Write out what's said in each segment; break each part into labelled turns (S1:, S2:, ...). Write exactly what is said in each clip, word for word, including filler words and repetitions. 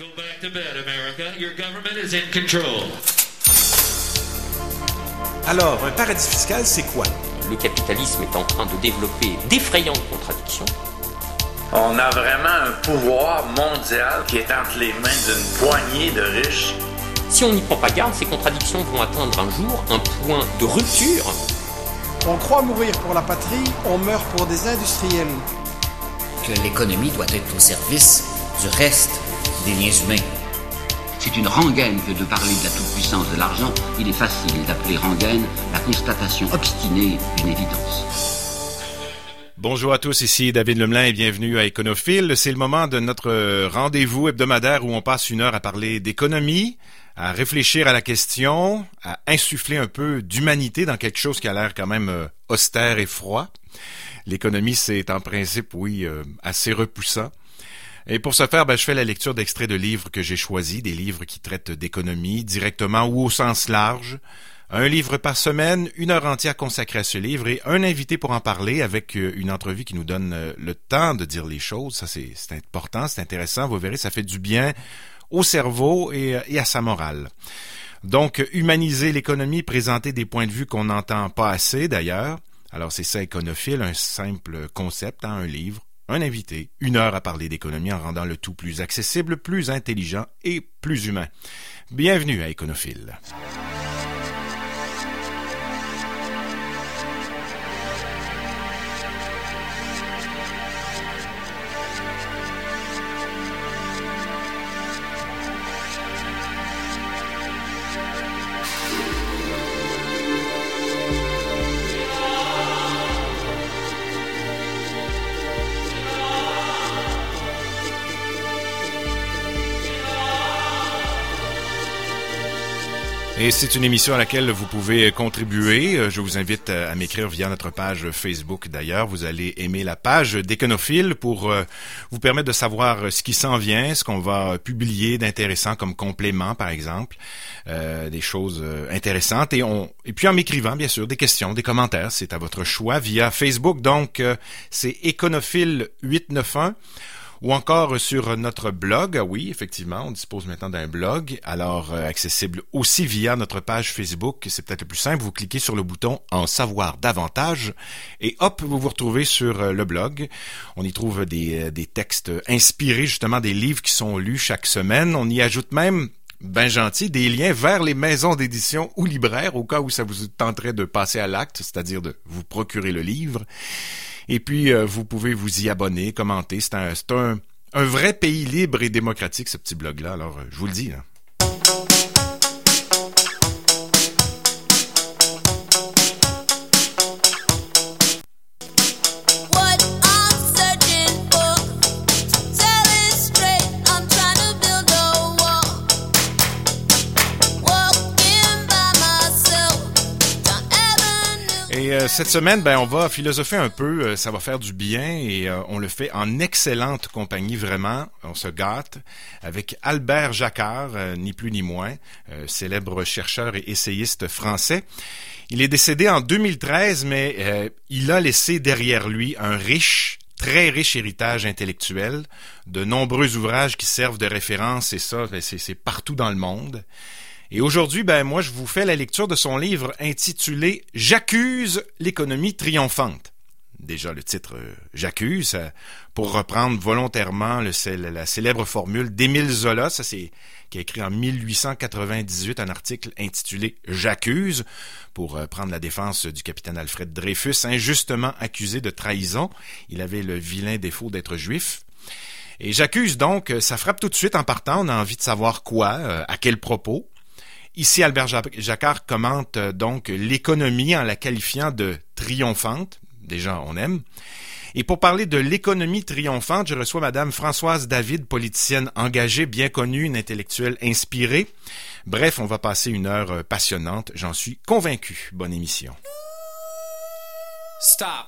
S1: Go back to bed, America. Your government is in control.
S2: Alors, un paradis fiscal, c'est quoi?
S3: Le capitalisme est en train de développer d'effrayantes contradictions.
S4: On a vraiment un pouvoir mondial qui est entre les mains d'une poignée de riches.
S3: Si on n'y prend pas garde, ces contradictions vont atteindre un jour un point de rupture.
S5: On croit mourir pour la patrie, on meurt pour des industriels.
S6: Que l'économie doit être au service du reste des liens humains.
S7: C'est une rengaine que de parler de la toute-puissance de l'argent. Il est facile d'appeler rengaine la constatation obstinée d'une évidence.
S2: Bonjour à tous, ici David Lemelin et bienvenue à Éconophile. C'est le moment de notre rendez-vous hebdomadaire où on passe une heure à parler d'économie, à réfléchir à la question, à insuffler un peu d'humanité dans quelque chose qui a l'air quand même austère et froid. L'économie, c'est en principe, oui, euh, assez repoussant. Et pour ce faire, ben, je fais la lecture d'extraits de livres que j'ai choisis, des livres qui traitent d'économie, directement ou au sens large. Un livre par semaine, une heure entière consacrée à ce livre et un invité pour en parler avec une entrevue qui nous donne le temps de dire les choses. Ça, c'est, c'est important, c'est intéressant. Vous verrez, ça fait du bien au cerveau et, et à sa morale. Donc, humaniser l'économie, présenter des points de vue qu'on n'entend pas assez d'ailleurs. Alors, c'est ça, Éconophile, un simple concept, hein, un livre. Un invité, une heure à parler d'économie en rendant le tout plus accessible, plus intelligent et plus humain. Bienvenue à Éconophile. Et c'est une émission à laquelle vous pouvez contribuer. Je vous invite à m'écrire via notre page Facebook. D'ailleurs, vous allez aimer la page d'Éconophile pour vous permettre de savoir ce qui s'en vient, ce qu'on va publier d'intéressant comme complément, par exemple, euh, des choses intéressantes. Et, on, et puis en m'écrivant, bien sûr, des questions, des commentaires, c'est à votre choix via Facebook. Donc, c'est Éconophile huit cent quatre-vingt-onze. Ou encore sur notre blog. Ah oui, effectivement, on dispose maintenant d'un blog, alors euh, accessible aussi via notre page Facebook. C'est peut-être le plus simple, vous cliquez sur le bouton « En savoir davantage » et hop, vous vous retrouvez sur euh, le blog. On y trouve des, euh, des textes inspirés justement des livres qui sont lus chaque semaine. On y ajoute même, ben gentil, des liens vers les maisons d'édition ou libraires au cas où ça vous tenterait de passer à l'acte, c'est-à-dire de vous procurer le livre. Et puis, euh, vous pouvez vous y abonner, commenter. C'est un, c'est un, un vrai pays libre et démocratique, ce petit blog-là. Alors, euh, je vous le dis, là. Et euh, cette semaine, ben, on va philosopher un peu, euh, ça va faire du bien et euh, on le fait en excellente compagnie, vraiment. On se gâte avec Albert Jacquard, euh, ni plus ni moins, euh, célèbre chercheur et essayiste français. Il est décédé en deux mille treize, mais euh, il a laissé derrière lui un riche, très riche héritage intellectuel, de nombreux ouvrages qui servent de référence et ça, ben, c'est, c'est partout dans le monde. Et aujourd'hui, ben moi, je vous fais la lecture de son livre intitulé « J'accuse l'économie triomphante ». Déjà, le titre euh, « J'accuse », pour reprendre volontairement le, la célèbre formule d'Émile Zola, ça c'est qui a écrit en mille huit cent quatre-vingt-dix-huit un article intitulé « J'accuse » pour euh, prendre la défense du capitaine Alfred Dreyfus, injustement accusé de trahison. Il avait le vilain défaut d'être juif. Et « J'accuse » donc, ça frappe tout de suite en partant, on a envie de savoir quoi, euh, à quel propos. Ici, Albert Jacquard commente donc l'économie en la qualifiant de triomphante. Déjà, on aime. Et pour parler de l'économie triomphante, je reçois Madame Françoise David, politicienne engagée, bien connue, une intellectuelle inspirée. Bref, on va passer une heure passionnante, j'en suis convaincu. Bonne émission.
S8: Stop.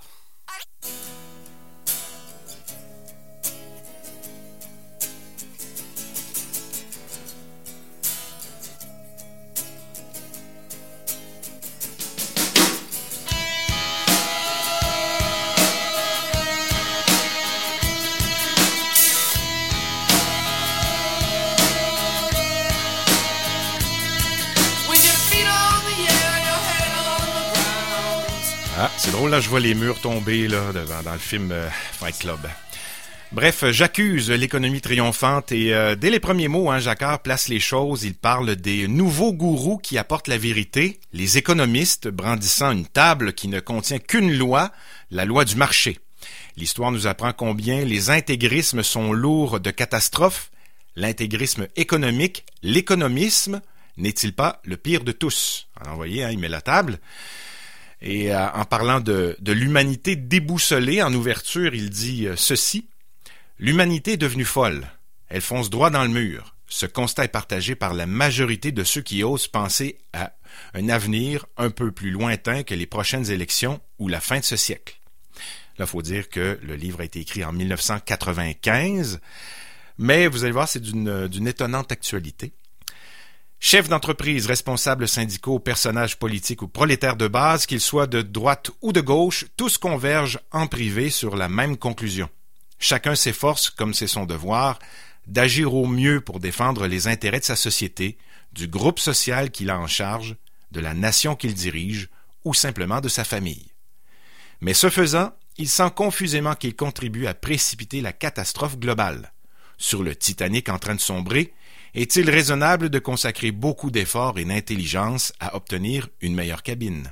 S2: Ah, c'est drôle, là, je vois les murs tomber là, devant, dans le film euh, Fight Club. Bref, j'accuse l'économie triomphante et euh, dès les premiers mots, hein, Jacquard place les choses. Il parle des nouveaux gourous qui apportent la vérité, les économistes brandissant une table qui ne contient qu'une loi, la loi du marché. L'histoire nous apprend combien les intégrismes sont lourds de catastrophes. L'intégrisme économique, l'économisme, n'est-il pas le pire de tous? Alors, vous voyez, hein, il met la table. Et euh, en parlant de, de l'humanité déboussolée, en ouverture, il dit euh, ceci. L'humanité est devenue folle. Elle fonce droit dans le mur. Ce constat est partagé par la majorité de ceux qui osent penser à un avenir un peu plus lointain que les prochaines élections ou la fin de ce siècle. Là, il faut dire que le livre a été écrit en mille neuf cent quatre-vingt-quinze, mais vous allez voir, c'est d'une, d'une étonnante actualité. Chefs d'entreprise, responsables syndicaux, personnages politiques ou prolétaires de base, qu'ils soient de droite ou de gauche, tous convergent en privé sur la même conclusion. Chacun s'efforce, comme c'est son devoir, d'agir au mieux pour défendre les intérêts de sa société, du groupe social qu'il a en charge, de la nation qu'il dirige ou simplement de sa famille. Mais ce faisant, il sent confusément qu'il contribue à précipiter la catastrophe globale. Sur le Titanic en train de sombrer, est-il raisonnable de consacrer beaucoup d'efforts et d'intelligence à obtenir une meilleure cabine?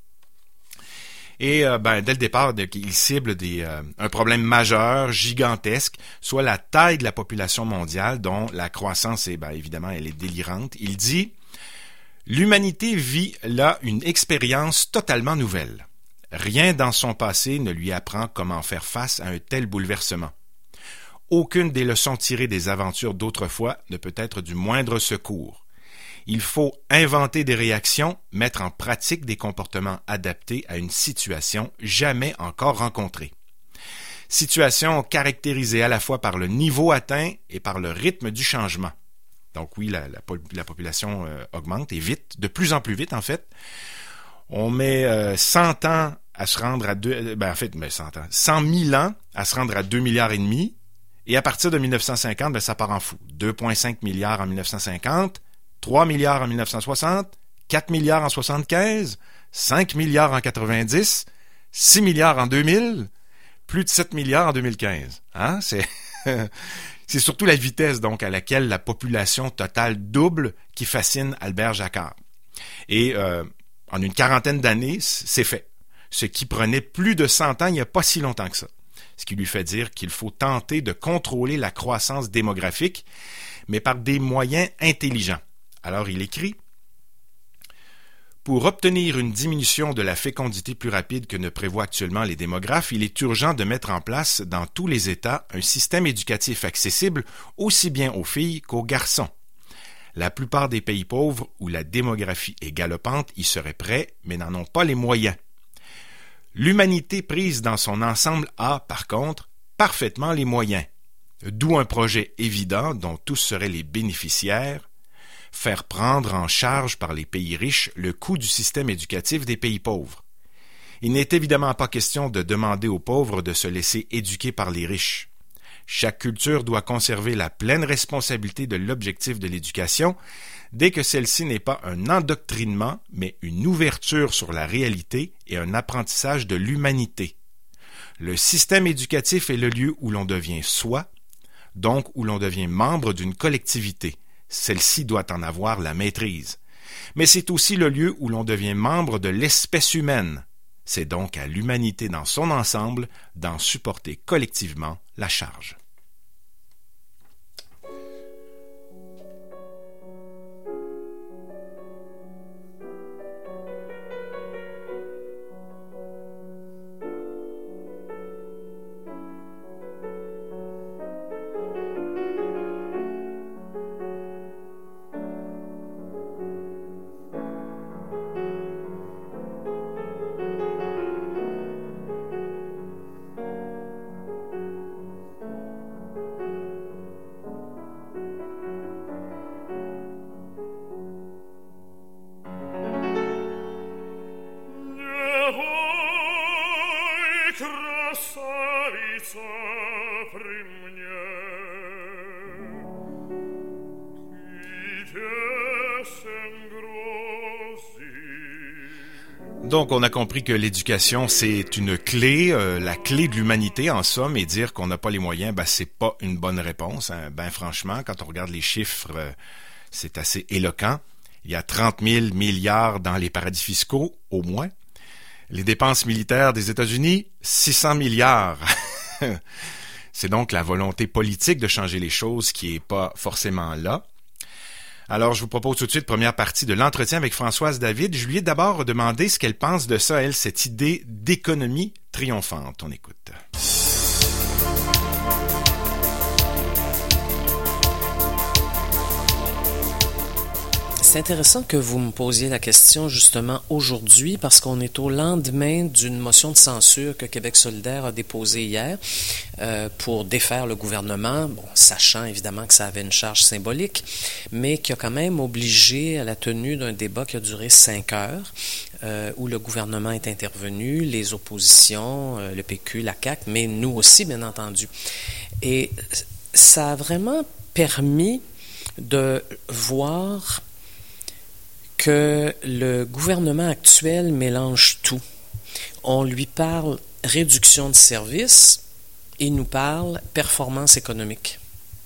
S2: Et euh, ben, dès le départ, il cible des, euh, un problème majeur, gigantesque, soit la taille de la population mondiale, dont la croissance est, ben, évidemment, elle est délirante. Il dit « L'humanité vit là une expérience totalement nouvelle. Rien dans son passé ne lui apprend comment faire face à un tel bouleversement. Aucune des leçons tirées des aventures d'autrefois ne peut être du moindre secours. Il faut inventer des réactions, mettre en pratique des comportements adaptés à une situation jamais encore rencontrée. Situation caractérisée à la fois par le niveau atteint et par le rythme du changement. » Donc oui, la, la, la population euh, augmente et vite, de plus en plus vite en fait. On met euh, cent ans à se rendre à deux, ben en fait, mais cent ans, cent mille ans à se rendre à deux milliards et demi. Et à partir de mille neuf cent cinquante, ben ça part en fou. deux virgule cinq milliards en mille neuf cent cinquante, trois milliards en mille neuf cent soixante, quatre milliards en soixante-quinze, cinq milliards en quatre-vingt-dix, six milliards en deux mille, plus de sept milliards en deux mille quinze. Hein? C'est, c'est surtout la vitesse donc à laquelle la population totale double qui fascine Albert Jacquard. Et euh, en une quarantaine d'années, c'est fait. Ce qui prenait plus de cent ans il n'y a pas si longtemps que ça. Ce qui lui fait dire qu'il faut tenter de contrôler la croissance démographique, mais par des moyens intelligents. Alors il écrit « Pour obtenir une diminution de la fécondité plus rapide que ne prévoient actuellement les démographes, il est urgent de mettre en place dans tous les États un système éducatif accessible aussi bien aux filles qu'aux garçons. La plupart des pays pauvres où la démographie est galopante y seraient prêts, mais n'en ont pas les moyens. L'humanité prise dans son ensemble a, par contre, parfaitement les moyens. D'où un projet évident dont tous seraient les bénéficiaires, faire prendre en charge par les pays riches le coût du système éducatif des pays pauvres. Il n'est évidemment pas question de demander aux pauvres de se laisser éduquer par les riches. Chaque culture doit conserver la pleine responsabilité de l'objectif de l'éducation, dès que celle-ci n'est pas un endoctrinement, mais une ouverture sur la réalité et un apprentissage de l'humanité. Le système éducatif est le lieu où l'on devient soi, donc où l'on devient membre d'une collectivité. Celle-ci doit en avoir la maîtrise. Mais c'est aussi le lieu où l'on devient membre de l'espèce humaine. C'est donc à l'humanité dans son ensemble d'en supporter collectivement la charge. Donc, on a compris que l'éducation, c'est une clé, euh, la clé de l'humanité, en somme, et dire qu'on n'a pas les moyens, ben, c'est pas une bonne réponse. Hein. Ben, franchement, quand on regarde les chiffres, euh, c'est assez éloquent. Il y a trente mille milliards dans les paradis fiscaux, au moins. Les dépenses militaires des États-Unis, six cents milliards. C'est donc la volonté politique de changer les choses qui est pas forcément là. Alors, je vous propose tout de suite première partie de l'entretien avec Françoise David. Je lui ai d'abord demandé ce qu'elle pense de ça, elle, cette idée d'économie triomphante. On écoute.
S8: C'est intéressant que vous me posiez la question justement aujourd'hui parce qu'on est au lendemain d'une motion de censure que Québec solidaire a déposée hier euh, pour défaire le gouvernement, bon, sachant évidemment que ça avait une charge symbolique, mais qui a quand même obligé à la tenue d'un débat qui a duré cinq heures, euh, où le gouvernement est intervenu, les oppositions, euh, le P Q, la C A Q, mais nous aussi, bien entendu. Et ça a vraiment permis de voir que le gouvernement actuel mélange tout. On lui parle réduction de services, il nous parle performance économique.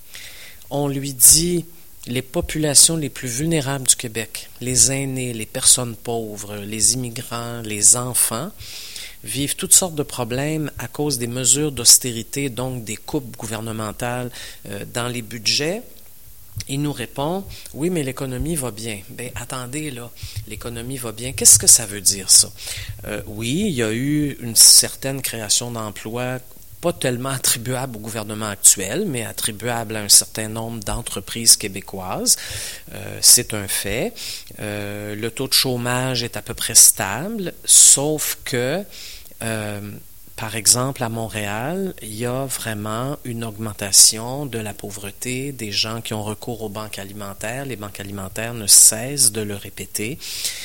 S8: On lui dit les populations les plus vulnérables du Québec, les aînés, les personnes pauvres, les immigrants, les enfants, vivent toutes sortes de problèmes à cause des mesures d'austérité, donc des coupes gouvernementales euh, dans les budgets. Il nous répond, oui, mais l'économie va bien. Bien, attendez, là, l'économie va bien. Qu'est-ce que ça veut dire, ça? Euh, oui, il y a eu une certaine création d'emplois, pas tellement attribuable au gouvernement actuel, mais attribuable à un certain nombre d'entreprises québécoises. Euh, c'est un fait. Euh, le taux de chômage est à peu près stable, sauf que... Euh, Par exemple, à Montréal, il y a vraiment une augmentation de la pauvreté, des gens qui ont recours aux banques alimentaires. Les banques alimentaires ne cessent de le répéter.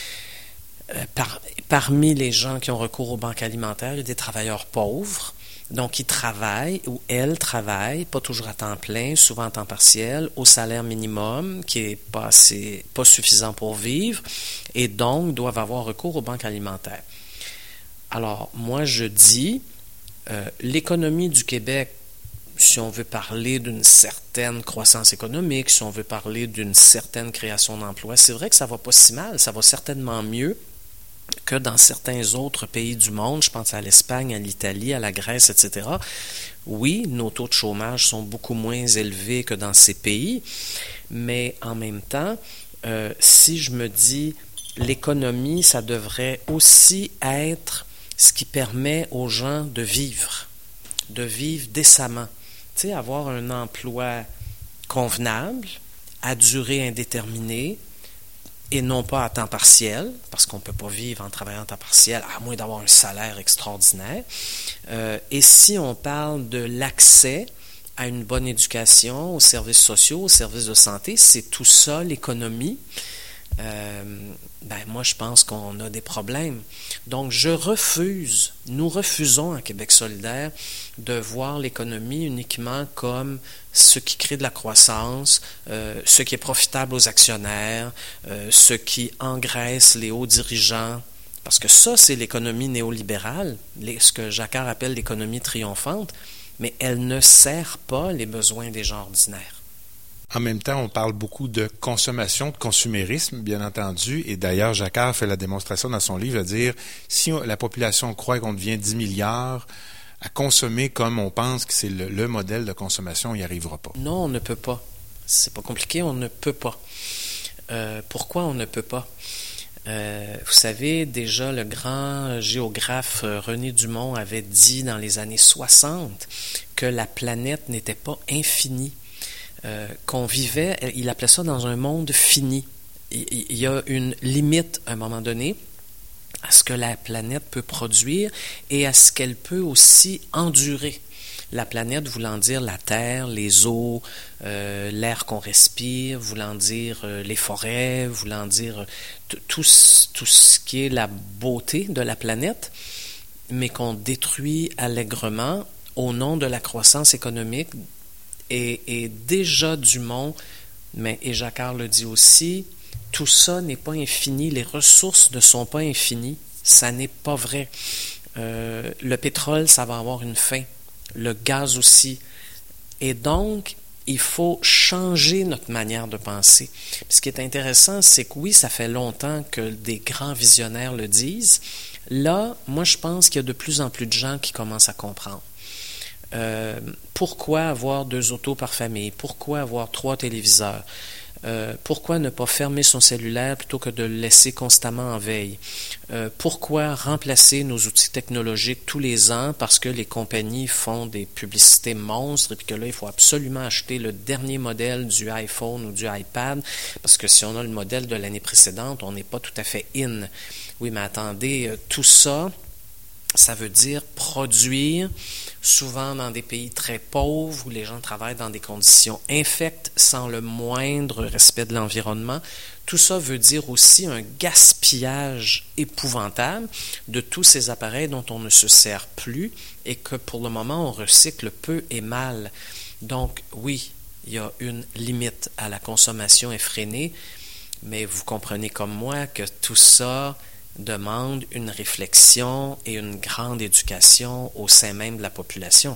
S8: Euh, par, parmi les gens qui ont recours aux banques alimentaires, il y a des travailleurs pauvres. Donc, ils travaillent ou elles travaillent, pas toujours à temps plein, souvent à temps partiel, au salaire minimum, qui n'est pas, assez, pas suffisant pour vivre, et donc doivent avoir recours aux banques alimentaires. Alors, moi, je dis, euh, l'économie du Québec, si on veut parler d'une certaine croissance économique, si on veut parler d'une certaine création d'emplois, c'est vrai que ça va pas si mal, ça va certainement mieux que dans certains autres pays du monde, je pense à l'Espagne, à l'Italie, à la Grèce, et cetera. Oui, nos taux de chômage sont beaucoup moins élevés que dans ces pays, mais en même temps, euh, si je me dis, l'économie, ça devrait aussi être ce qui permet aux gens de vivre, de vivre décemment. Tu sais, avoir un emploi convenable, à durée indéterminée, et non pas à temps partiel, parce qu'on ne peut pas vivre en travaillant à temps partiel, à moins d'avoir un salaire extraordinaire. Euh, et si on parle de l'accès à une bonne éducation, aux services sociaux, aux services de santé, c'est tout ça l'économie. Euh, ben moi, je pense qu'on a des problèmes. Donc, je refuse, nous refusons à Québec solidaire de voir l'économie uniquement comme ce qui crée de la croissance, euh, ce qui est profitable aux actionnaires, euh, ce qui engraisse les hauts dirigeants. Parce que ça, c'est l'économie néolibérale, les, ce que Jacquard appelle l'économie triomphante, mais elle ne sert pas les besoins des gens ordinaires.
S2: En même temps, on parle beaucoup de consommation, de consumérisme, bien entendu, et d'ailleurs, Jacquard fait la démonstration dans son livre de dire, si la population croit qu'on devient dix milliards, à consommer comme on pense que c'est le, le modèle de consommation, on n'y arrivera pas.
S8: Non, on ne peut pas. C'est pas compliqué, on ne peut pas. Euh, pourquoi on ne peut pas? Euh, vous savez, déjà, le grand géographe René Dumont avait dit dans les années soixante que la planète n'était pas infinie. Euh, qu'on vivait, il appelait ça dans un monde fini. Il, il y a une limite à un moment donné à ce que la planète peut produire et à ce qu'elle peut aussi endurer. La planète voulant dire la terre, les eaux, euh, l'air qu'on respire, voulant dire euh, les forêts, voulant dire t- tout, tout ce qui est la beauté de la planète, mais qu'on détruit allègrement au nom de la croissance économique. Et, et déjà Dumont, mais et Jacquard le dit aussi, tout ça n'est pas infini, les ressources ne sont pas infinies. Ça n'est pas vrai. Euh, le pétrole, ça va avoir une fin. Le gaz aussi. Et donc, il faut changer notre manière de penser. Puis ce qui est intéressant, c'est que oui, ça fait longtemps que des grands visionnaires le disent. Là, moi, je pense qu'il y a de plus en plus de gens qui commencent à comprendre. Euh, pourquoi avoir deux autos par famille? Pourquoi avoir trois téléviseurs? Euh, pourquoi ne pas fermer son cellulaire plutôt que de le laisser constamment en veille? Euh, pourquoi remplacer nos outils technologiques tous les ans parce que les compagnies font des publicités monstres et puis que là, il faut absolument acheter le dernier modèle du iPhone ou du iPad parce que si on a le modèle de l'année précédente, on n'est pas tout à fait in. Oui, mais attendez, tout ça, ça veut dire produire souvent dans des pays très pauvres où les gens travaillent dans des conditions infectes sans le moindre respect de l'environnement. Tout ça veut dire aussi un gaspillage épouvantable de tous ces appareils dont on ne se sert plus et que pour le moment on recycle peu et mal. Donc oui, il y a une limite à la consommation effrénée, mais vous comprenez comme moi que tout ça demande une réflexion et une grande éducation au sein même de la population.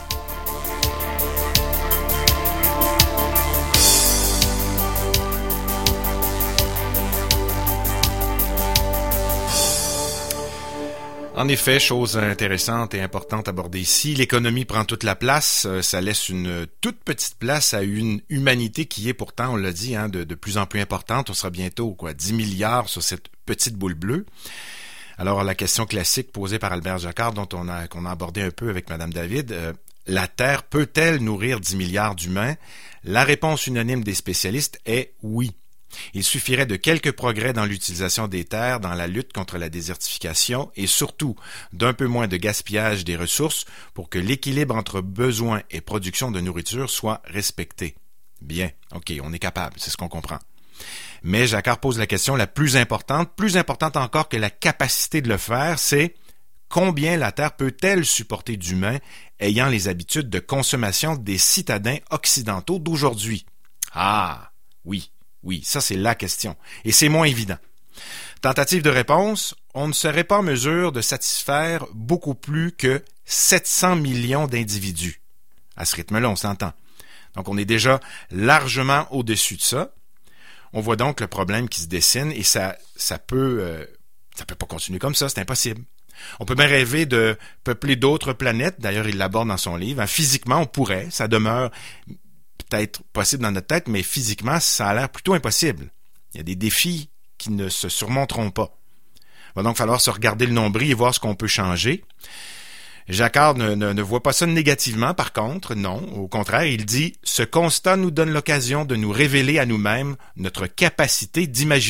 S2: En effet, chose intéressante et importante à aborder ici, l'économie prend toute la place, ça laisse une toute petite place à une humanité qui est pourtant, on l'a dit, hein, de, de plus en plus importante. On sera bientôt quoi, dix milliards sur cette petite boule bleue. Alors la question classique posée par Albert Jacquard, dont on a qu'on a abordé un peu avec Madame David, euh, la Terre peut-elle nourrir dix milliards d'humains? La réponse unanime des spécialistes est oui. Il suffirait de quelques progrès dans l'utilisation des terres, dans la lutte contre la désertification et surtout d'un peu moins de gaspillage des ressources pour que l'équilibre entre besoins et production de nourriture soit respecté. Bien, ok, on est capable, c'est ce qu'on comprend. Mais Jacquard pose la question la plus importante, plus importante encore que la capacité de le faire, c'est combien la Terre peut-elle supporter d'humains ayant les habitudes de consommation des citadins occidentaux d'aujourd'hui? Ah, oui. Oui, ça c'est la question. Et c'est moins évident. Tentative de réponse, on ne serait pas en mesure de satisfaire beaucoup plus que sept cents millions d'individus. À ce rythme-là, on s'entend. Donc on est déjà largement au-dessus de ça. On voit donc le problème qui se dessine et ça, ça peut, euh, ça peut pas continuer comme ça, c'est impossible. On peut bien rêver de peupler d'autres planètes, d'ailleurs il l'aborde dans son livre. Hein, physiquement, on pourrait, ça demeure peut-être possible dans notre tête, mais physiquement, ça a l'air plutôt impossible. Il y a des défis qui ne se surmonteront pas. Il va donc falloir se regarder le nombril et voir ce qu'on peut changer. Jacquard ne, ne, ne voit pas ça négativement, par contre, non. Au contraire, il dit « Ce constat nous donne l'occasion de nous révéler à nous-mêmes notre capacité d'imagination. »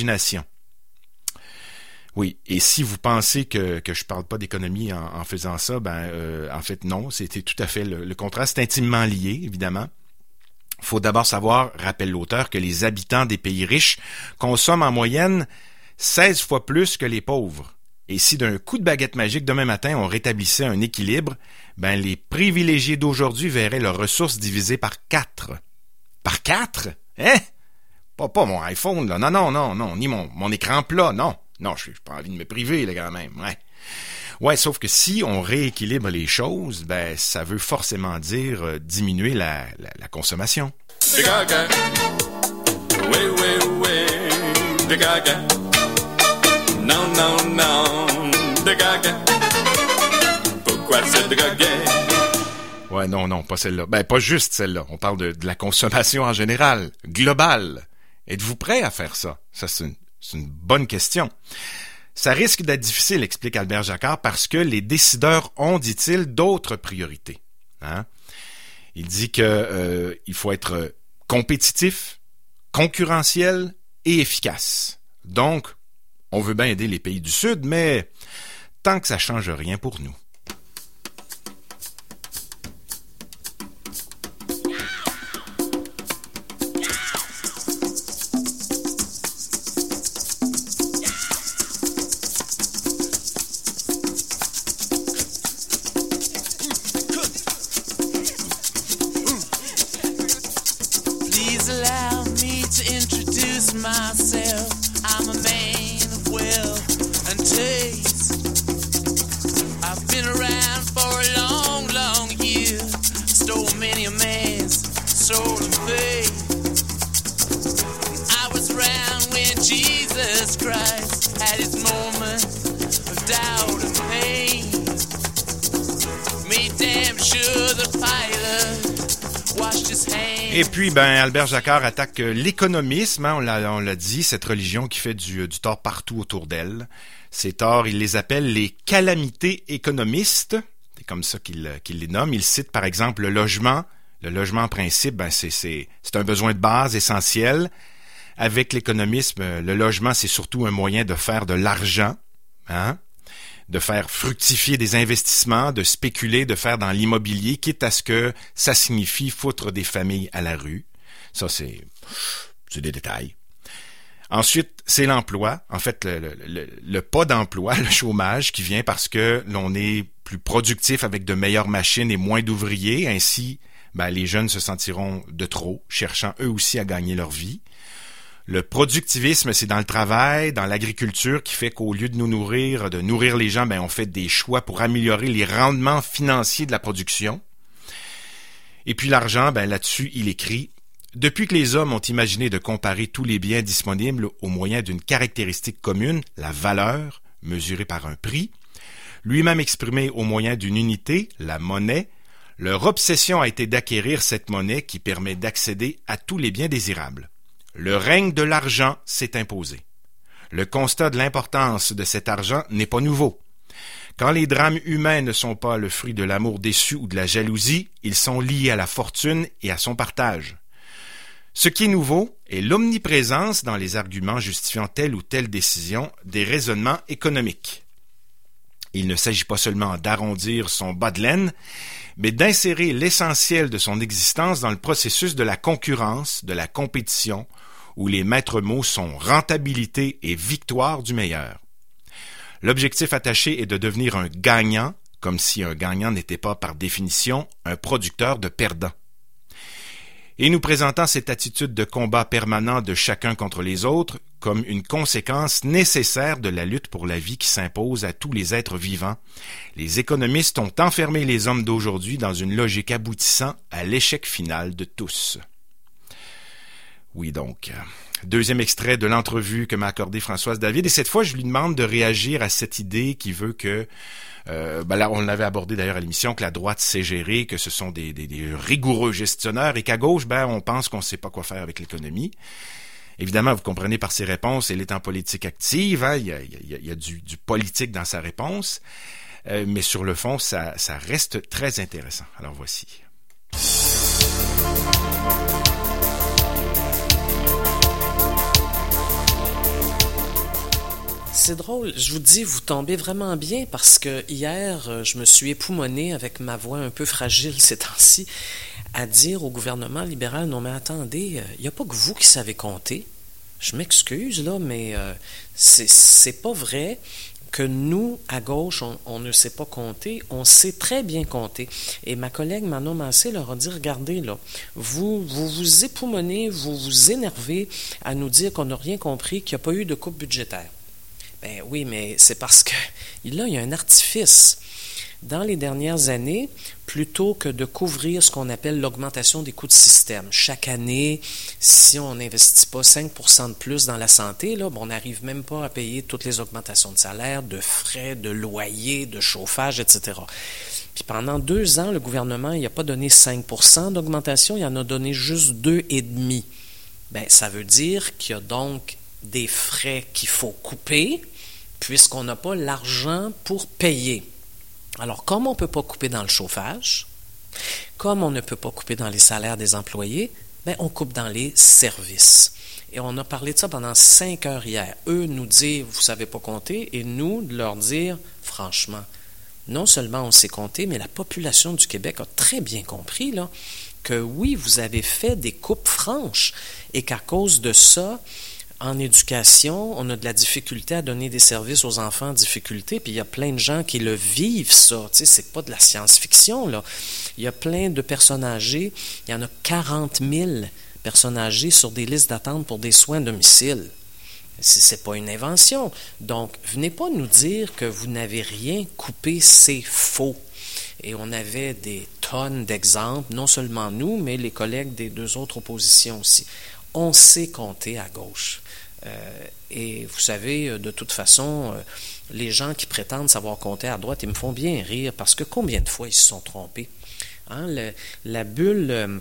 S2: Oui, et si vous pensez que, que je parle pas d'économie en, en faisant ça, ben euh, en fait non, c'était tout à fait le, le contraire. C'est intimement lié, évidemment. Il faut d'abord savoir, rappelle l'auteur, que les habitants des pays riches consomment en moyenne seize fois plus que les pauvres. Et si d'un coup de baguette magique demain matin on rétablissait un équilibre, ben les privilégiés d'aujourd'hui verraient leurs ressources divisées par quatre. Par quatre? Hein? Pas, pas mon iPhone, là. Non, non, non, non. Ni mon, mon écran plat, non. Non, je n'ai pas envie de me priver, là, quand même. Ouais. Ouais, sauf que si on rééquilibre les choses, ben ça veut forcément dire euh, diminuer la, la, la consommation. De gaga. Oui, oui, oui. De gaga. Non, non, non. De gaga. Pourquoi c'est de gaga? Ouais, non, non, pas celle-là. Ben, pas juste celle-là. On parle de, de la consommation en général, globale. Êtes-vous prêt à faire ça? Ça, c'est une, c'est une bonne question. Ça risque d'être difficile, explique Albert Jacquard, parce que les décideurs ont, dit-il, d'autres priorités. Hein? Il dit que euh, il faut être compétitif, concurrentiel et efficace. Donc, on veut bien aider les pays du Sud, mais tant que ça change rien pour nous.
S9: Myself, I'm a man of wealth and taste. Jesus Christ had his moments of doubt and pain. Made damn sure the pilot washed his hands.
S2: Et puis, ben, Albert Jacquard attaque l'économisme, hein, on l'a, on l'a dit, cette religion qui fait du, du tort partout autour d'elle. Ces torts, il les appelle les calamités économistes. C'est comme ça qu'il, qu'il les nomme. Il cite, par exemple, le logement. Le logement, en principe, ben, c'est, c'est, c'est un besoin de base essentiel. Avec l'économisme, le logement, c'est surtout un moyen de faire de l'argent, hein? De faire fructifier des investissements, de spéculer, de faire dans l'immobilier, quitte à ce que ça signifie foutre des familles à la rue. Ça, c'est, c'est des détails. Ensuite, c'est l'emploi. En fait, le, le, le, le pas d'emploi, le chômage, qui vient parce que l'on est plus productif avec de meilleures machines et moins d'ouvriers. Ainsi, ben, les jeunes se sentiront de trop, cherchant eux aussi à gagner leur vie. Le productivisme, c'est dans le travail, dans l'agriculture, qui fait qu'au lieu de nous nourrir, de nourrir les gens, ben, on fait des choix pour améliorer les rendements financiers de la production. Et puis l'argent, ben, là-dessus, il écrit « Depuis que les hommes ont imaginé de comparer tous les biens disponibles au moyen d'une caractéristique commune, la valeur, mesurée par un prix, lui-même exprimée au moyen d'une unité, la monnaie, leur obsession a été d'acquérir cette monnaie qui permet d'accéder à tous les biens désirables. Le règne de l'argent s'est imposé. Le constat de l'importance de cet argent n'est pas nouveau. Quand les drames humains ne sont pas le fruit de l'amour déçu ou de la jalousie, ils sont liés à la fortune et à son partage. Ce qui est nouveau est l'omniprésence dans les arguments justifiant telle ou telle décision des raisonnements économiques. Il ne s'agit pas seulement d'arrondir son bas de laine, mais d'insérer l'essentiel de son existence dans le processus de la concurrence, de la compétition, où les maîtres mots sont rentabilité et victoire du meilleur. L'objectif attaché est de devenir un gagnant, comme si un gagnant n'était pas par définition un producteur de perdants. Et nous présentant cette attitude de combat permanent de chacun contre les autres comme une conséquence nécessaire de la lutte pour la vie qui s'impose à tous les êtres vivants, les économistes ont enfermé les hommes d'aujourd'hui dans une logique aboutissant à l'échec final de tous. Oui, donc, deuxième extrait de l'entrevue que m'a accordée Françoise David, et cette fois, je lui demande de réagir à cette idée qui veut que, euh, ben là, on l'avait abordé d'ailleurs à l'émission, que la droite sait gérer, que ce sont des, des, des rigoureux gestionnaires, et qu'à gauche, ben, on pense qu'on ne sait pas quoi faire avec l'économie. Évidemment, vous comprenez par ses réponses, elle est en politique active, hein, il y a, il y a, il y a du, du politique dans sa réponse, euh, mais sur le fond, ça, ça reste très intéressant. Alors voici.
S8: C'est drôle, je vous dis, vous tombez vraiment bien parce que hier, je me suis époumonné avec ma voix un peu fragile ces temps-ci à dire au gouvernement libéral, non mais attendez, il n'y a pas que vous qui savez compter. Je m'excuse là, mais euh, c'est, c'est pas vrai que nous, à gauche, on, on ne sait pas compter, on sait très bien compter. Et ma collègue Manon Massé leur a dit, regardez là, vous vous, vous époumonez, vous vous énervez à nous dire qu'on n'a rien compris, qu'il n'y a pas eu de coupe budgétaire. Ben oui, mais c'est parce que là, il y a un artifice. Dans les dernières années, plutôt que de couvrir ce qu'on appelle l'augmentation des coûts de système, chaque année, si on n'investit pas cinq pour cent de plus dans la santé, là, bon, on n'arrive même pas à payer toutes les augmentations de salaire, de frais, de loyer, de chauffage, et cetera. Puis pendant deux ans, le gouvernement il n'a pas donné cinq pour cent d'augmentation, il en a donné juste deux virgule cinq pour cent. Ben, ça veut dire qu'il y a donc des frais qu'il faut couper, puisqu'on n'a pas l'argent pour payer. Alors, comme on ne peut pas couper dans le chauffage, comme on ne peut pas couper dans les salaires des employés, ben on coupe dans les services. Et on a parlé de ça pendant cinq heures hier. Eux nous dire, vous ne savez pas compter, et nous de leur dire, franchement, non seulement on sait compter, mais la population du Québec a très bien compris là, que oui, vous avez fait des coupes franches, et qu'à cause de ça, en éducation, on a de la difficulté à donner des services aux enfants en difficulté, puis il y a plein de gens qui le vivent, ça. Tu sais, c'est pas de la science-fiction, là. Il y a plein de personnes âgées. Il y en a quarante mille personnes âgées sur des listes d'attente pour des soins à domicile. C'est, c'est pas une invention. Donc, venez pas nous dire que vous n'avez rien coupé, c'est faux. Et on avait des tonnes d'exemples, non seulement nous, mais les collègues des deux autres oppositions aussi. On sait compter à gauche. Euh, et vous savez, de toute façon, euh, les gens qui prétendent savoir compter à droite, ils me font bien rire parce que combien de fois ils se sont trompés? Hein, le, la bulle, euh,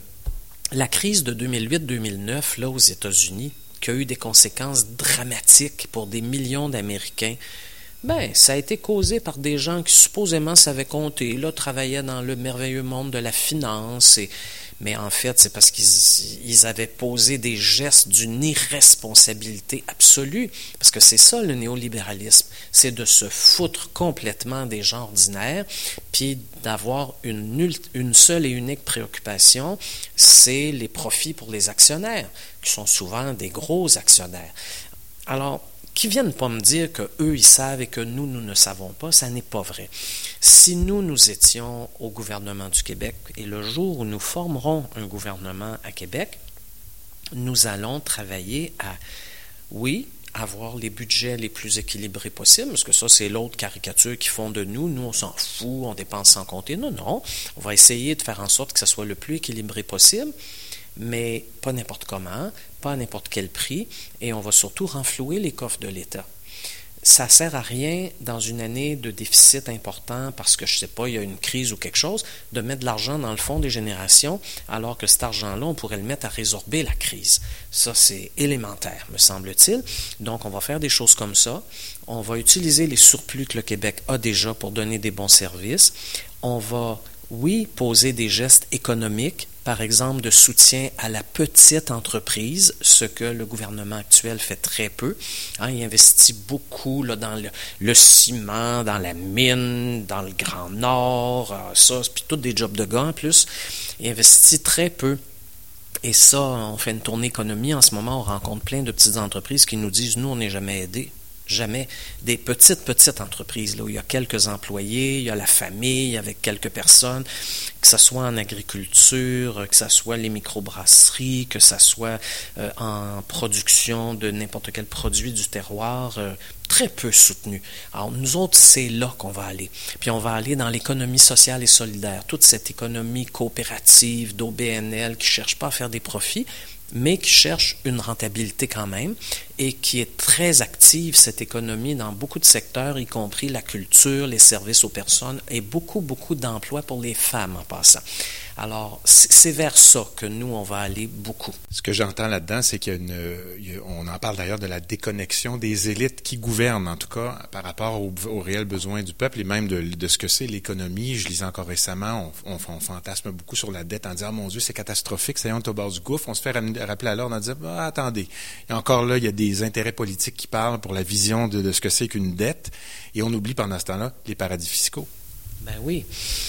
S8: la crise de deux mille huit deux mille neuf, là, aux États-Unis, qui a eu des conséquences dramatiques pour des millions d'Américains, ben, ça a été causé par des gens qui supposément savaient compter, là, travaillaient dans le merveilleux monde de la finance, et, mais en fait, c'est parce qu'ils ils avaient posé des gestes d'une irresponsabilité absolue, parce que c'est ça le néolibéralisme, c'est de se foutre complètement des gens ordinaires, puis d'avoir une, une seule et unique préoccupation, c'est les profits pour les actionnaires, qui sont souvent des gros actionnaires. Alors, qui viennent pas me dire qu'eux, ils savent et que nous, nous ne savons pas, ça n'est pas vrai. Si nous, nous étions au gouvernement du Québec, et le jour où nous formerons un gouvernement à Québec, nous allons travailler à, oui, avoir les budgets les plus équilibrés possibles, parce que ça, c'est l'autre caricature qu'ils font de nous. Nous, on s'en fout, on dépense sans compter. Non, non, on va essayer de faire en sorte que ça soit le plus équilibré possible, mais pas n'importe comment, pas à n'importe quel prix, et on va surtout renflouer les coffres de l'État. Ça ne sert à rien, dans une année de déficit important, parce que, je ne sais pas, il y a une crise ou quelque chose, de mettre de l'argent dans le fonds des générations, alors que cet argent-là, on pourrait le mettre à résorber la crise. Ça, c'est élémentaire, me semble-t-il. Donc, on va faire des choses comme ça. On va utiliser les surplus que le Québec a déjà pour donner des bons services. On va, oui, poser des gestes économiques, par exemple, de soutien à la petite entreprise, ce que le gouvernement actuel fait très peu. Hein, il investit beaucoup là, dans le, le ciment, dans la mine, dans le Grand Nord, euh, ça, puis tous des jobs de gars en plus. Il investit très peu. Et ça, on fait une tournée économie. En ce moment, on rencontre plein de petites entreprises qui nous disent « Nous, on n'est jamais aidés. » Jamais. Des petites, petites entreprises, là, où il y a quelques employés, il y a la famille avec quelques personnes, que ce soit en agriculture, que ce soit les microbrasseries, que ce soit euh, en production de n'importe quel produit du terroir, euh, très peu soutenu. Alors, nous autres, c'est là qu'on va aller. Puis on va aller dans l'économie sociale et solidaire, toute cette économie coopérative d'O B N L qui ne cherche pas à faire des profits, mais qui cherche une rentabilité quand même et qui est très active, cette économie, dans beaucoup de secteurs, y compris la culture, les services aux personnes et beaucoup, beaucoup d'emplois pour les femmes en passant. Alors, c'est vers ça que nous, on va aller beaucoup.
S2: Ce que j'entends là-dedans, c'est qu'il y a une... Il y a, on en parle d'ailleurs de la déconnexion des élites qui gouvernent, en tout cas, par rapport aux, aux réels besoins du peuple et même de, de ce que c'est l'économie. Je lisais encore récemment, on, on, on fantasme beaucoup sur la dette en disant « Mon Dieu, c'est catastrophique, ça y est, au bord du gouffre. » On se fait rappeler à l'ordre en disant ah, « Attendez, et encore là, il y a des intérêts politiques qui parlent pour la vision de, de ce que c'est qu'une dette. » Et on oublie pendant ce temps-là les paradis fiscaux.
S8: Ben oui.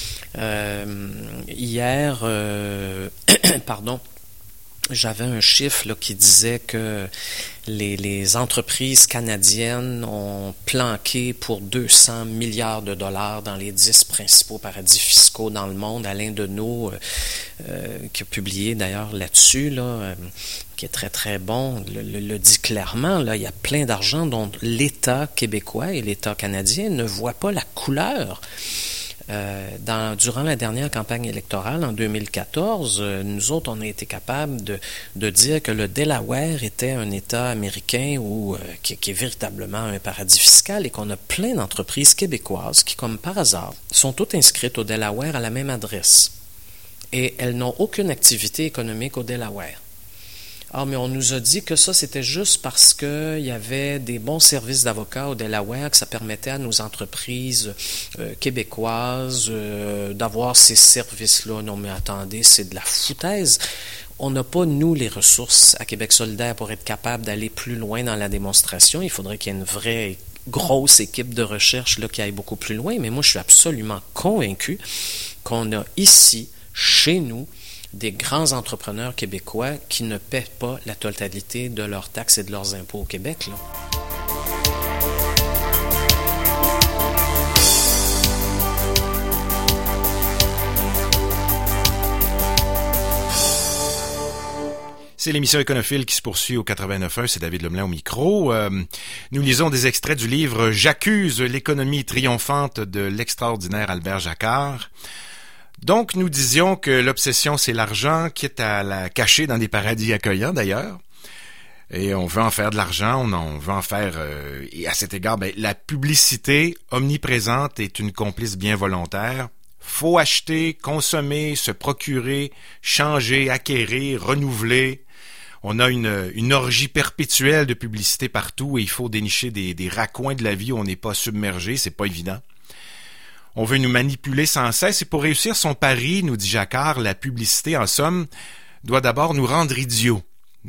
S8: Euh, hier, euh, pardon, j'avais un chiffre là, qui disait que les, les entreprises canadiennes ont planqué pour deux cents milliards de dollars dans les dix principaux paradis fiscaux dans le monde. Alain Deneau, euh, euh, qui a publié d'ailleurs là-dessus, là, euh, qui est très, très bon, le, le, le dit clairement. Là, il y a plein d'argent dont l'État québécois et l'État canadien ne voient pas la couleur. Euh, dans, durant la dernière campagne électorale, en deux mille quatorze, euh, nous autres, on a été capables de, de dire que le Delaware était un État américain où, euh, qui, qui est véritablement un paradis fiscal et qu'on a plein d'entreprises québécoises qui, comme par hasard, sont toutes inscrites au Delaware à la même adresse. Et elles n'ont aucune activité économique au Delaware. Ah, mais on nous a dit que ça, c'était juste parce qu'il y avait des bons services d'avocats au Delaware, que ça permettait à nos entreprises euh, québécoises euh, d'avoir ces services-là. Non, mais attendez, c'est de la foutaise. On n'a pas, nous, les ressources à Québec solidaire pour être capable d'aller plus loin dans la démonstration. Il faudrait qu'il y ait une vraie grosse équipe de recherche là, qui aille beaucoup plus loin. Mais moi, je suis absolument convaincu qu'on a ici, chez nous, des grands entrepreneurs québécois qui ne paient pas la totalité de leurs taxes et de leurs impôts au Québec, là.
S2: C'est l'émission Éconophile qui se poursuit au quatre-vingt-neuf point un, c'est David Lemelin au micro. Euh, nous lisons des extraits du livre « J'accuse l'économie triomphante » de l'extraordinaire Albert Jacquard. Donc, nous disions que l'obsession, c'est l'argent, quitte à la cacher dans des paradis accueillants, d'ailleurs. Et on veut en faire de l'argent, on, en, on veut en faire... Euh, et à cet égard, ben, la publicité omniprésente est une complice bien volontaire. Faut acheter, consommer, se procurer, changer, acquérir, renouveler. On a une, une orgie perpétuelle de publicité partout et il faut dénicher des, des raccoins de la vie où on n'est pas submergé, c'est pas évident. On veut nous manipuler sans cesse et pour réussir son pari, nous dit Jacquard, la publicité, en somme, doit d'abord nous rendre idiots.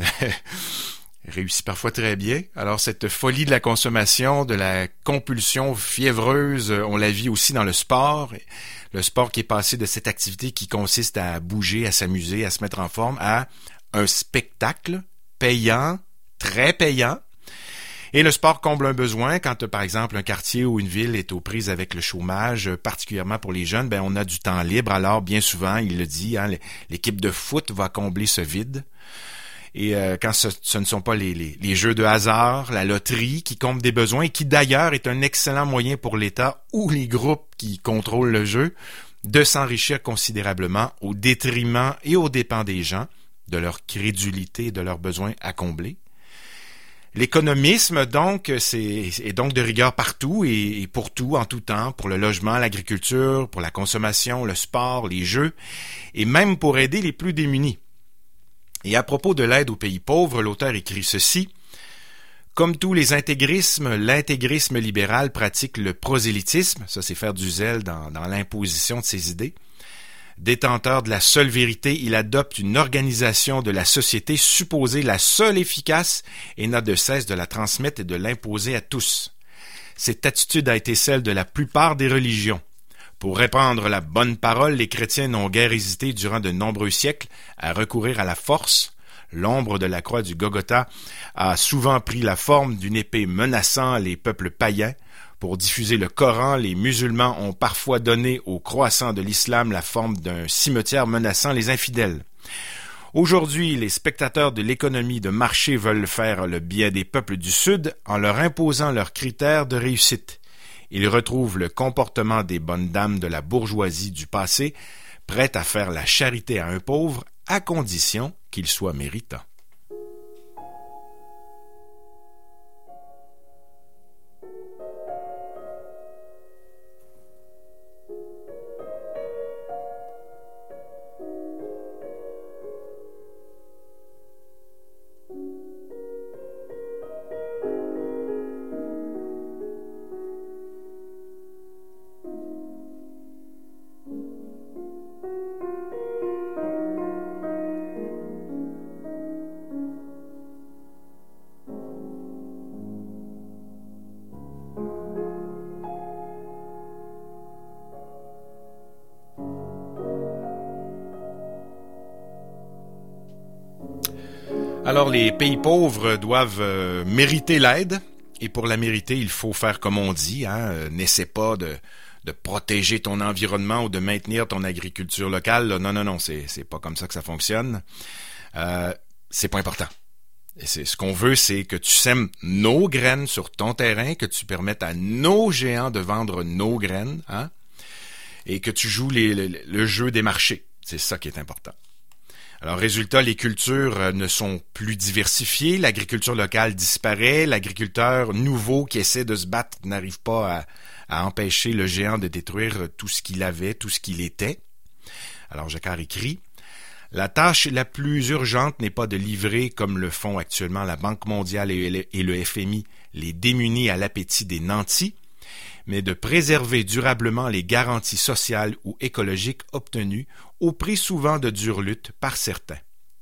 S2: Réussit parfois très bien. Alors cette folie de la consommation, de la compulsion fiévreuse, on la vit aussi dans le sport. Le sport qui est passé de cette activité qui consiste à bouger, à s'amuser, à se mettre en forme, à un spectacle payant, très payant. Et le sport comble un besoin. Quand, par exemple, un quartier ou une ville est aux prises avec le chômage, particulièrement pour les jeunes, ben on a du temps libre. Alors, bien souvent, il le dit, hein, l'équipe de foot va combler ce vide. Et euh, quand ce, ce ne sont pas les, les, les jeux de hasard, la loterie qui comble des besoins et qui d'ailleurs est un excellent moyen pour l'État ou les groupes qui contrôlent le jeu de s'enrichir considérablement au détriment et aux dépens des gens, de leur crédulité et de leurs besoins à combler. L'économisme, donc, c'est, est donc de rigueur partout et, et pour tout, en tout temps, pour le logement, l'agriculture, pour la consommation, le sport, les jeux, et même pour aider les plus démunis. Et à propos de l'aide aux pays pauvres, l'auteur écrit ceci. Comme tous les intégrismes, l'intégrisme libéral pratique le prosélytisme, ça c'est faire du zèle dans, dans l'imposition de ses idées. Détenteur de la seule vérité, il adopte une organisation de la société supposée la seule efficace et n'a de cesse de la transmettre et de l'imposer à tous. Cette attitude a été celle de la plupart des religions. Pour répandre la bonne parole, les chrétiens n'ont guère hésité durant de nombreux siècles à recourir à la force. L'ombre de la croix du Golgotha a souvent pris la forme d'une épée menaçant les peuples païens. Pour diffuser le Coran, les musulmans ont parfois donné aux croissants de l'islam la forme d'un cimetière menaçant les infidèles. Aujourd'hui, les spectateurs de l'économie de marché veulent faire le bien des peuples du Sud en leur imposant leurs critères de réussite. Ils retrouvent le comportement des bonnes dames de la bourgeoisie du passé, prêtes à faire la charité à un pauvre, à condition qu'il soit méritant. Alors, les pays pauvres doivent euh, mériter l'aide, et pour la mériter, il faut faire comme on dit, hein, euh, n'essaie pas de, de protéger ton environnement ou de maintenir ton agriculture locale. Là. Non, non, non, c'est, c'est pas comme ça que ça fonctionne. Euh, c'est pas important. Et c'est, ce qu'on veut, c'est que tu sèmes nos graines sur ton terrain, que tu permettes à nos géants de vendre nos graines, hein, et que tu joues les, le, le jeu des marchés. C'est ça qui est important. Alors, résultat, les cultures ne sont plus diversifiées, l'agriculture locale disparaît, l'agriculteur nouveau qui essaie de se battre n'arrive pas à, à empêcher le géant de détruire tout ce qu'il avait, tout ce qu'il était. Alors, Jacquard écrit, « La tâche la plus urgente n'est pas de livrer, comme le font actuellement la Banque mondiale et le F M I, les démunis à l'appétit des nantis, mais de préserver durablement les garanties sociales ou écologiques obtenues au prix souvent de dures luttes par certains.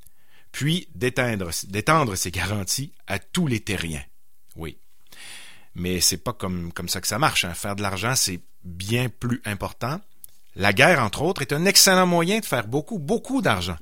S2: Puis d'éteindre, d'étendre ces garanties à tous les terriens. Oui. Mais c'est pas comme, comme ça que ça marche. Hein. Faire de l'argent, c'est bien plus important. La guerre, entre autres, est un excellent moyen de faire beaucoup, beaucoup d'argent.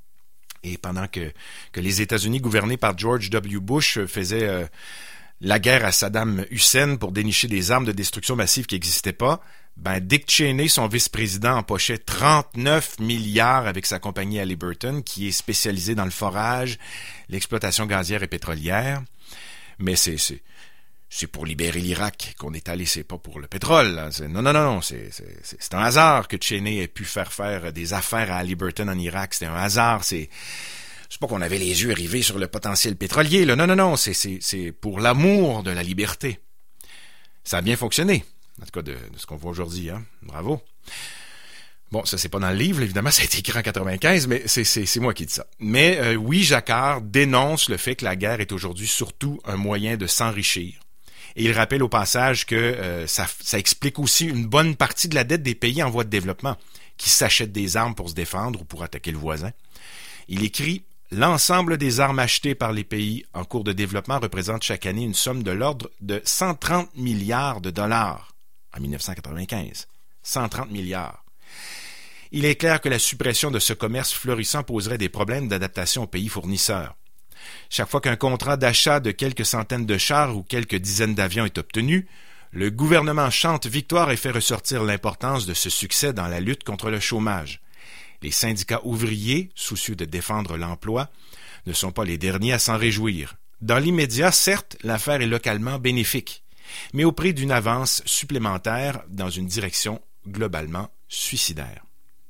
S2: Et pendant que, que les États-Unis gouvernés par George W. Bush faisaient euh, la guerre à Saddam Hussein pour dénicher des armes de destruction massive qui n'existaient pas, ben Dick Cheney, son vice-président, empochait trente-neuf milliards avec sa compagnie Halliburton, qui est spécialisée dans le forage, l'exploitation gazière et pétrolière. Mais c'est, c'est, c'est pour libérer l'Irak qu'on est allé, c'est pas pour le pétrole. Là. C'est, non, non, non, non, c'est, c'est, c'est un hasard que Cheney ait pu faire faire des affaires à Halliburton en Irak. C'était un hasard, c'est... c'est pas qu'on avait les yeux rivés sur le potentiel pétrolier, là. Non, non, non, c'est, c'est, c'est pour l'amour de la liberté. Ça a bien fonctionné, en tout cas de, de ce qu'on voit aujourd'hui, hein. Bravo. Bon, ça c'est pas dans le livre, évidemment, ça a été écrit en quatre-vingt-quinze, mais c'est, c'est, c'est moi qui dis ça. Mais euh, oui, Jacquard dénonce le fait que la guerre est aujourd'hui surtout un moyen de s'enrichir. Et il rappelle au passage que euh, ça, ça explique aussi une bonne partie de la dette des pays en voie de développement, qui s'achètent des armes pour se défendre ou pour attaquer le voisin. Il écrit « L'ensemble des armes achetées par les pays en cours de développement représente chaque année une somme de l'ordre de cent trente milliards de dollars en dix-neuf cent quatre-vingt-quinze. cent trente milliards. Il est clair que la suppression de ce commerce florissant poserait des problèmes d'adaptation aux pays fournisseurs. Chaque fois qu'un contrat d'achat de quelques centaines de chars ou quelques dizaines d'avions est obtenu, le gouvernement chante victoire et fait ressortir l'importance de ce succès dans la lutte contre le chômage. Les syndicats ouvriers, soucieux de défendre l'emploi, ne sont pas les derniers à s'en réjouir. Dans l'immédiat, certes, l'affaire est localement bénéfique, mais au prix d'une avance supplémentaire dans une direction globalement suicidaire.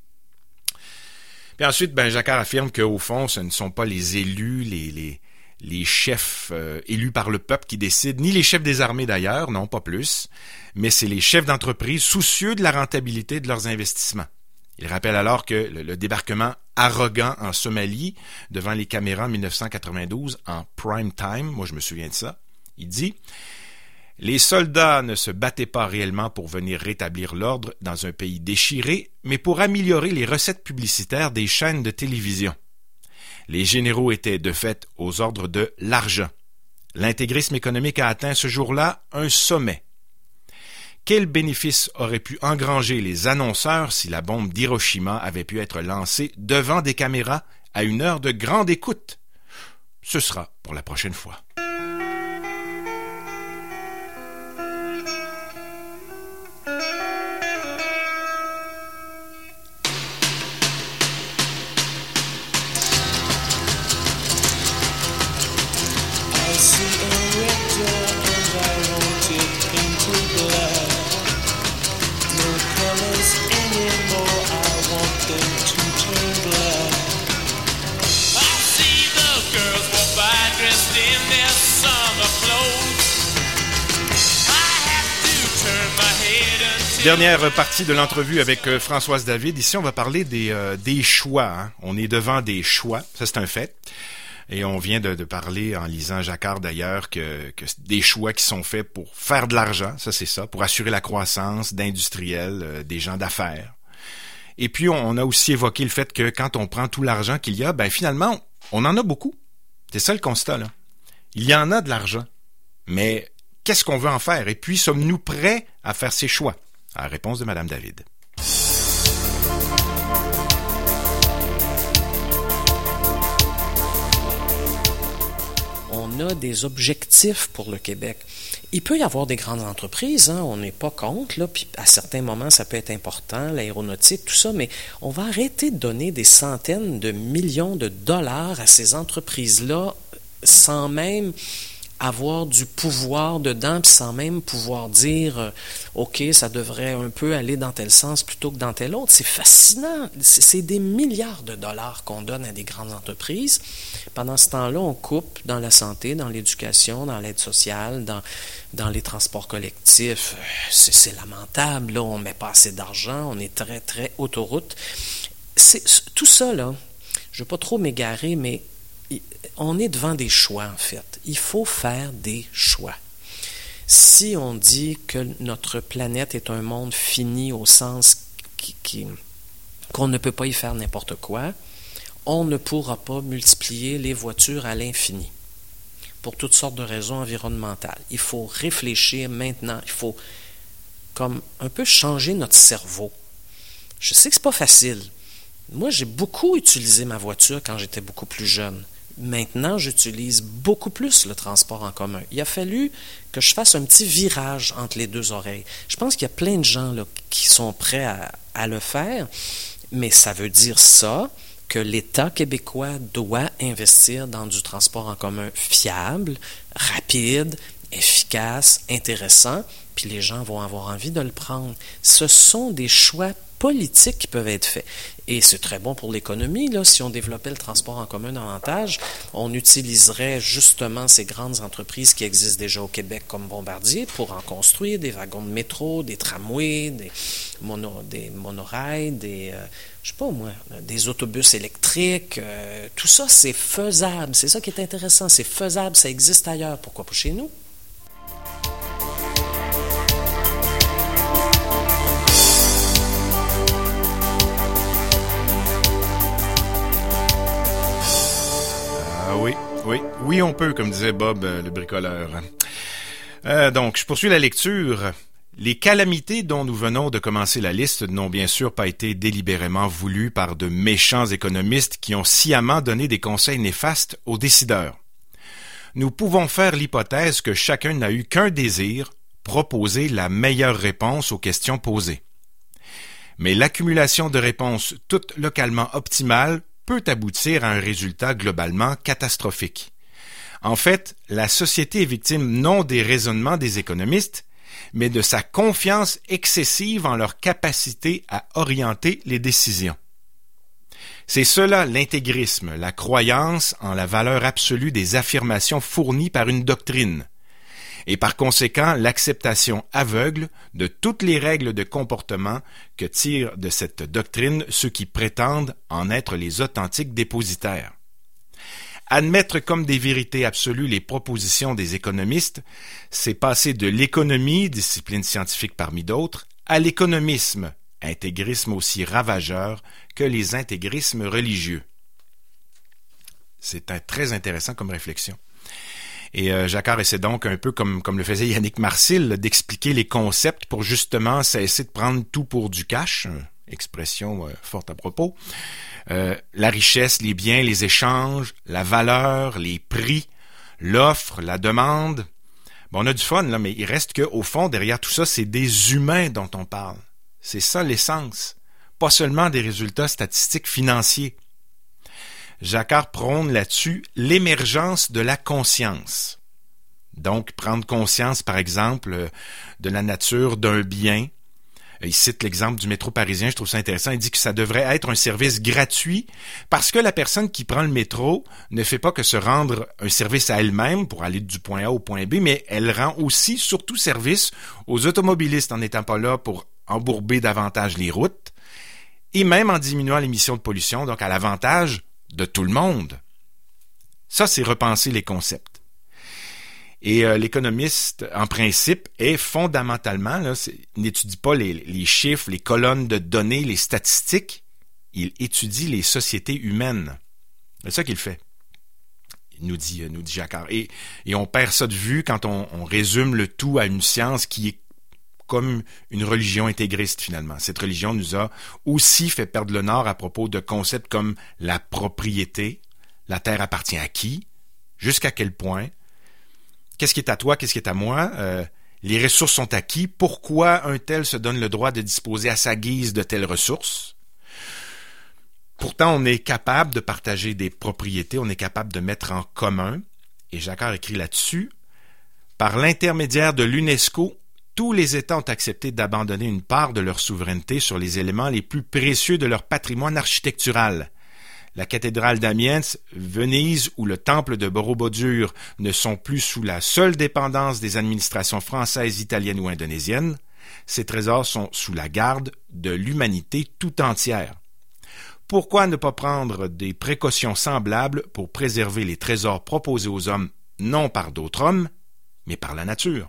S2: Puis ensuite, ben, Jacquard affirme qu'au fond, ce ne sont pas les élus, les, les, les chefs euh, élus par le peuple qui décident, ni les chefs des armées d'ailleurs, non pas plus, mais c'est les chefs d'entreprise soucieux de la rentabilité de leurs investissements. Il rappelle alors que le, le débarquement arrogant en Somalie, devant les caméras en dix-neuf cent quatre-vingt-douze, en prime time, moi je me souviens de ça, il dit « Les soldats ne se battaient pas réellement pour venir rétablir l'ordre dans un pays déchiré, mais pour améliorer les recettes publicitaires des chaînes de télévision. Les généraux étaient de fait aux ordres de l'argent. L'intégrisme économique a atteint ce jour-là un sommet. Quel bénéfice auraient pu engranger les annonceurs si la bombe d'Hiroshima avait pu être lancée devant des caméras à une heure de grande écoute? Ce sera pour la prochaine fois. Dernière partie de l'entrevue avec euh, Françoise David. Ici, on va parler des, euh, des choix. Hein. On est devant des choix, ça c'est un fait. Et on vient de, de parler, en lisant Jacquard d'ailleurs, que, que des choix qui sont faits pour faire de l'argent, ça c'est ça, pour assurer la croissance d'industriels, euh, des gens d'affaires. Et puis, on, on a aussi évoqué le fait que quand on prend tout l'argent qu'il y a, ben finalement, on en a beaucoup. C'est ça le constat, là. Il y en a de l'argent. Mais qu'est-ce qu'on veut en faire? Et puis, sommes-nous prêts à faire ces choix? À la réponse de Mme David.
S8: On a des objectifs pour le Québec. Il peut y avoir des grandes entreprises, hein, on n'est pas contre, là, puis à certains moments, ça peut être important, l'aéronautique, tout ça, mais on va arrêter de donner des centaines de millions de dollars à ces entreprises-là sans même avoir du pouvoir dedans, puis sans même pouvoir dire euh, « OK, ça devrait un peu aller dans tel sens plutôt que dans tel autre ». C'est fascinant. C'est, c'est des milliards de dollars qu'on donne à des grandes entreprises. Pendant ce temps-là, on coupe dans la santé, dans l'éducation, dans l'aide sociale, dans, dans les transports collectifs. C'est, c'est lamentable. Là, on ne met pas assez d'argent. On est très, très autoroute. C'est, tout ça, là, je ne veux pas trop m'égarer, mais on est devant des choix, en fait. Il faut faire des choix. Si on dit que notre planète est un monde fini au sens qui, qui, qu'on ne peut pas y faire n'importe quoi, on ne pourra pas multiplier les voitures à l'infini pour toutes sortes de raisons environnementales. Il faut réfléchir maintenant. Il faut comme un peu changer notre cerveau. Je sais que c'est pas facile. Moi, j'ai beaucoup utilisé ma voiture quand j'étais beaucoup plus jeune. Maintenant, j'utilise beaucoup plus le transport en commun. Il a fallu que je fasse un petit virage entre les deux oreilles. Je pense qu'il y a plein de gens là, qui sont prêts à, à le faire, mais ça veut dire ça, que l'État québécois doit investir dans du transport en commun fiable, rapide, efficace, intéressant, puis les gens vont avoir envie de le prendre. Ce sont des choix politiques qui peuvent être faits. Et c'est très bon pour l'économie, là. Si on développait le transport en commun davantage, on utiliserait justement ces grandes entreprises qui existent déjà au Québec comme Bombardier pour en construire des wagons de métro, des tramways, des, mono, des monorails, des, euh, je sais pas moi, des autobus électriques. Euh, tout ça, c'est faisable. C'est ça qui est intéressant. C'est faisable. Ça existe ailleurs. Pourquoi pas chez nous?
S2: Oui, oui, oui, on peut, comme disait Bob, euh, le bricoleur. Euh, donc, je poursuis la lecture. Les calamités dont nous venons de commencer la liste n'ont bien sûr pas été délibérément voulues par de méchants économistes qui ont sciemment donné des conseils néfastes aux décideurs. Nous pouvons faire l'hypothèse que chacun n'a eu qu'un désir, proposer la meilleure réponse aux questions posées. Mais l'accumulation de réponses toutes localement optimales peut aboutir à un résultat globalement catastrophique. En fait, la société est victime non des raisonnements des économistes, mais de sa confiance excessive en leur capacité à orienter les décisions. C'est cela l'intégrisme, la croyance en la valeur absolue des affirmations fournies par une doctrine, et par conséquent l'acceptation aveugle de toutes les règles de comportement que tirent de cette doctrine ceux qui prétendent en être les authentiques dépositaires. Admettre comme des vérités absolues les propositions des économistes, c'est passer de l'économie, discipline scientifique parmi d'autres, à l'économisme, intégrisme aussi ravageur que les intégrismes religieux. C'est un, très intéressant comme réflexion. Et euh, Jacquard essaie donc, un peu comme, comme le faisait Yannick Marcil, d'expliquer les concepts pour justement cesser de prendre tout pour du cash, expression euh, forte à propos. Euh, la richesse, les biens, les échanges, la valeur, les prix, l'offre, la demande. Bon, on a du fun, là, mais il reste qu'au fond, derrière tout ça, c'est des humains dont on parle. C'est ça l'essence. Pas seulement des résultats statistiques financiers. Jacquard prône là-dessus l'émergence de la conscience. Donc, prendre conscience, par exemple, de la nature d'un bien. Il cite l'exemple du métro parisien, je trouve ça intéressant. Il dit que ça devrait être un service gratuit parce que la personne qui prend le métro ne fait pas que se rendre un service à elle-même pour aller du point A au point B, mais elle rend aussi surtout service aux automobilistes en n'étant pas là pour embourber davantage les routes et même en diminuant l'émission de pollution, donc à l'avantage de tout le monde. Ça, c'est repenser les concepts. Et euh, l'économiste, en principe, est fondamentalement, là, c'est, il n'étudie pas les, les chiffres, les colonnes de données, les statistiques, il étudie les sociétés humaines. C'est ça qu'il fait, nous dit, nous dit Jacquard. Et, et on perd ça de vue quand on, on résume le tout à une science qui est comme une religion intégriste, finalement. Cette religion nous a aussi fait perdre le nord à propos de concepts comme la propriété, la terre appartient à qui, jusqu'à quel point, qu'est-ce qui est à toi, qu'est-ce qui est à moi, euh, les ressources sont à qui, pourquoi un tel se donne le droit de disposer à sa guise de telles ressources. Pourtant, on est capable de partager des propriétés, on est capable de mettre en commun, et Jacquard écrit là-dessus, par l'intermédiaire de l'UNESCO, tous les États ont accepté d'abandonner une part de leur souveraineté sur les éléments les plus précieux de leur patrimoine architectural. La cathédrale d'Amiens, Venise ou le temple de Borobudur ne sont plus sous la seule dépendance des administrations françaises, italiennes ou indonésiennes. Ces trésors sont sous la garde de l'humanité tout entière. Pourquoi ne pas prendre des précautions semblables pour préserver les trésors proposés aux hommes non par d'autres hommes, mais par la nature?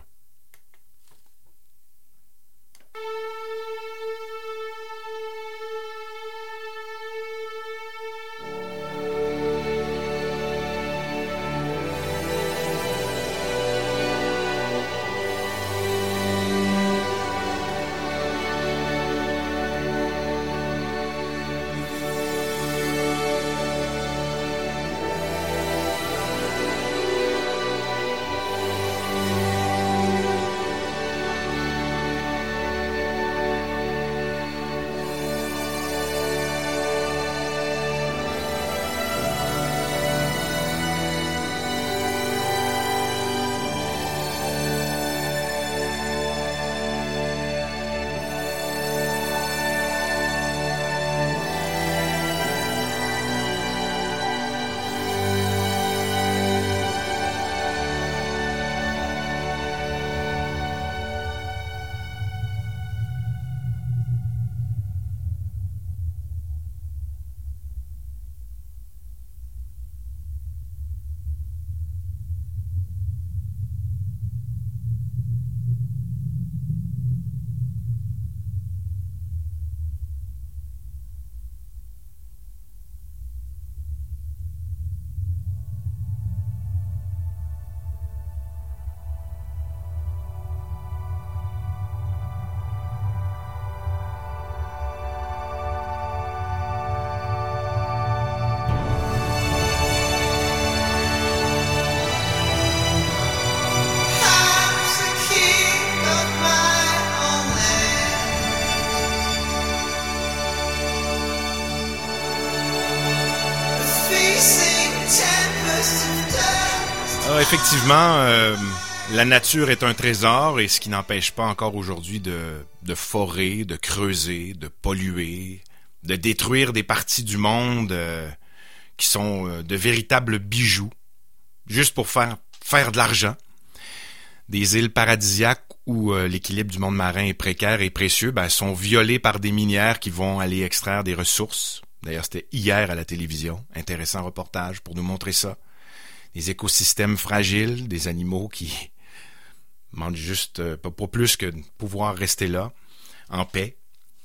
S2: effectivement, euh, la nature est un trésor et ce qui n'empêche pas encore aujourd'hui de, de forer, de creuser, de polluer, de détruire des parties du monde euh, qui sont euh, de véritables bijoux, juste pour faire, faire de l'argent. Des îles paradisiaques où euh, l'équilibre du monde marin est précaire et précieux, ben, sont violées par des minières qui vont aller extraire des ressources. D'ailleurs, c'était hier à la télévision. Intéressant reportage pour nous montrer ça. Des écosystèmes fragiles, des animaux qui demandent juste euh, pas, pas plus que de pouvoir rester là, en paix.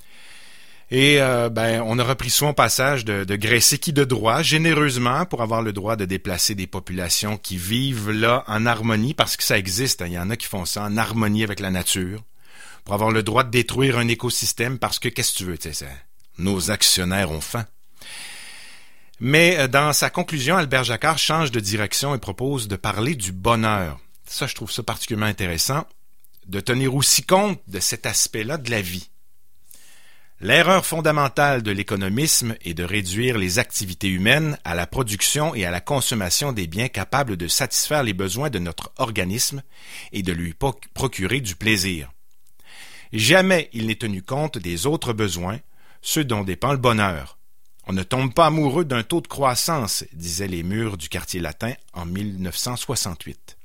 S2: Et euh, ben, on a repris soin au passage de, de graisser qui de droit, généreusement, pour avoir le droit de déplacer des populations qui vivent là en harmonie, parce que ça existe, hein, il y en a qui font ça, en harmonie avec la nature, pour avoir le droit de détruire un écosystème, parce que, qu'est-ce que tu veux, tu sais, ça, nos actionnaires ont faim. Mais dans sa conclusion, Albert Jacquard change de direction et propose de parler du bonheur. Ça, je trouve ça particulièrement intéressant, de tenir aussi compte de cet aspect-là de la vie. L'erreur fondamentale de l'économisme est de réduire les activités humaines à la production et à la consommation des biens capables de satisfaire les besoins de notre organisme et de lui procurer du plaisir. Jamais il n'est tenu compte des autres besoins, ceux dont dépend le bonheur. On ne tombe pas amoureux d'un taux de croissance, disaient les murs du quartier latin en mille neuf cent soixante-huit.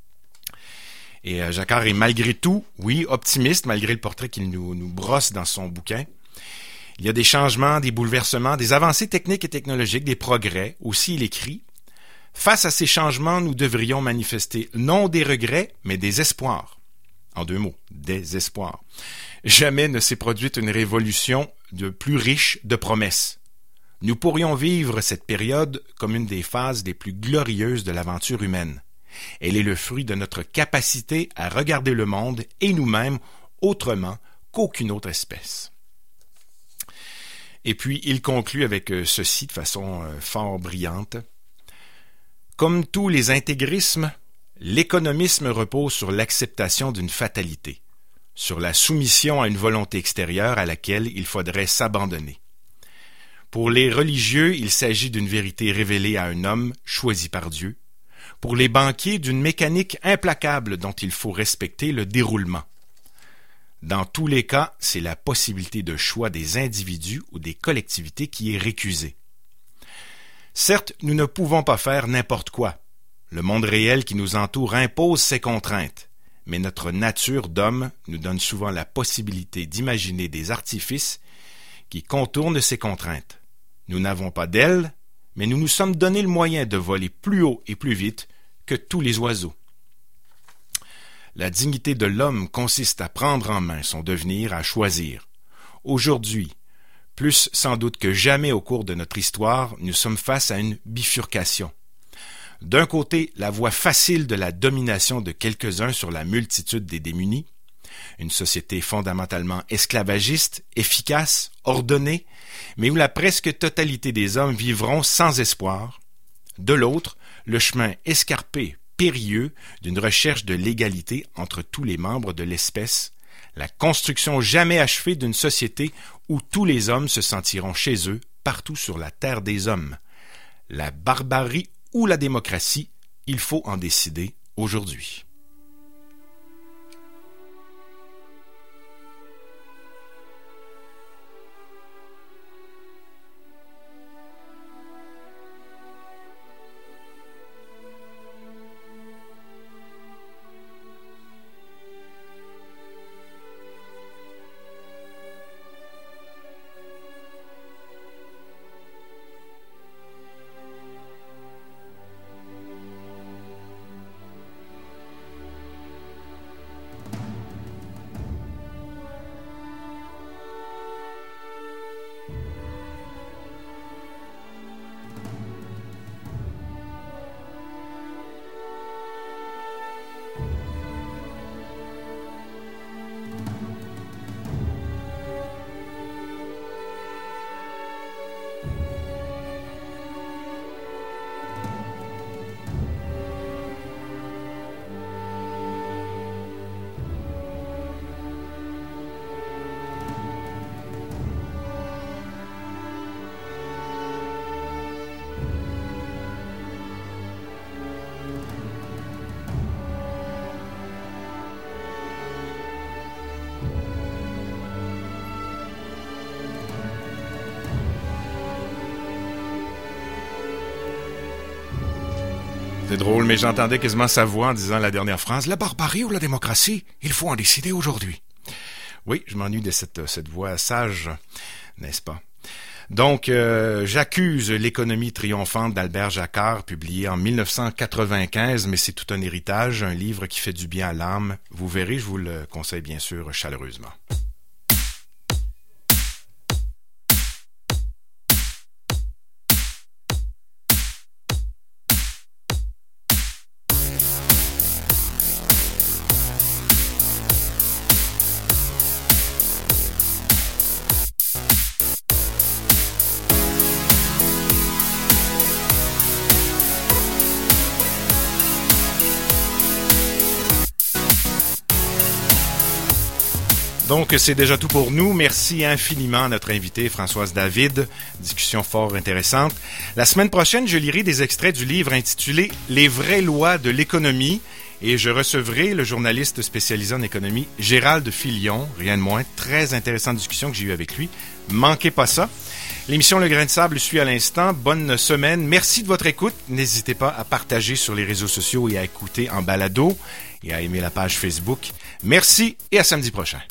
S2: Et euh, Jacquard est malgré tout, oui, optimiste, malgré le portrait qu'il nous, nous brosse dans son bouquin. Il y a des changements, des bouleversements, des avancées techniques et technologiques, des progrès. Aussi, il écrit « Face à ces changements, nous devrions manifester non des regrets, mais des espoirs. » En deux mots, des espoirs. Jamais ne s'est produite une révolution de plus riche de promesses. Nous pourrions vivre cette période comme une des phases les plus glorieuses de l'aventure humaine. Elle est le fruit de notre capacité à regarder le monde et nous-mêmes autrement qu'aucune autre espèce. Et puis, il conclut avec ceci de façon fort brillante. Comme tous les intégrismes, l'économisme repose sur l'acceptation d'une fatalité, sur la soumission à une volonté extérieure à laquelle il faudrait s'abandonner. Pour les religieux, il s'agit d'une vérité révélée à un homme choisi par Dieu. Pour les banquiers, d'une mécanique implacable dont il faut respecter le déroulement. Dans tous les cas, c'est la possibilité de choix des individus ou des collectivités qui est récusée. Certes, nous ne pouvons pas faire n'importe quoi. Le monde réel qui nous entoure impose ses contraintes, mais notre nature d'homme nous donne souvent la possibilité d'imaginer des artifices qui contournent ces contraintes. Nous n'avons pas d'ailes, mais nous nous sommes donné le moyen de voler plus haut et plus vite que tous les oiseaux. La dignité de l'homme consiste à prendre en main son devenir, à choisir. Aujourd'hui, plus sans doute que jamais au cours de notre histoire, nous sommes face à une bifurcation. D'un côté, la voie facile de la domination de quelques-uns sur la multitude des démunis, une société fondamentalement esclavagiste, efficace, ordonnée, mais où la presque totalité des hommes vivront sans espoir. De l'autre, le chemin escarpé, périlleux, d'une recherche de l'égalité entre tous les membres de l'espèce, la construction jamais achevée d'une société où tous les hommes se sentiront chez eux, partout sur la terre des hommes. La barbarie ou la démocratie, il faut en décider aujourd'hui. C'est drôle, mais j'entendais quasiment sa voix en disant la dernière phrase, « La barbarie ou la démocratie? Il faut en décider aujourd'hui. » Oui, je m'ennuie de cette, cette voix sage, n'est-ce pas? Donc, euh, j'accuse l'économie triomphante d'Albert Jacquard, publié en mille neuf cent quatre-vingt-quinze, mais c'est tout un héritage, un livre qui fait du bien à l'âme. Vous verrez, je vous le conseille bien sûr chaleureusement. Donc, c'est déjà tout pour nous. Merci infiniment à notre invitée Françoise David. Discussion fort intéressante. La semaine prochaine, je lirai des extraits du livre intitulé « Les vraies lois de l'économie » et je recevrai le journaliste spécialisé en économie Gérald Filion, rien de moins. Très intéressante discussion que j'ai eue avec lui. Manquez pas ça. L'émission Le Grain de Sable suit à l'instant. Bonne semaine. Merci de votre écoute. N'hésitez pas à partager sur les réseaux sociaux et à écouter en balado et à aimer la page Facebook. Merci et à samedi prochain.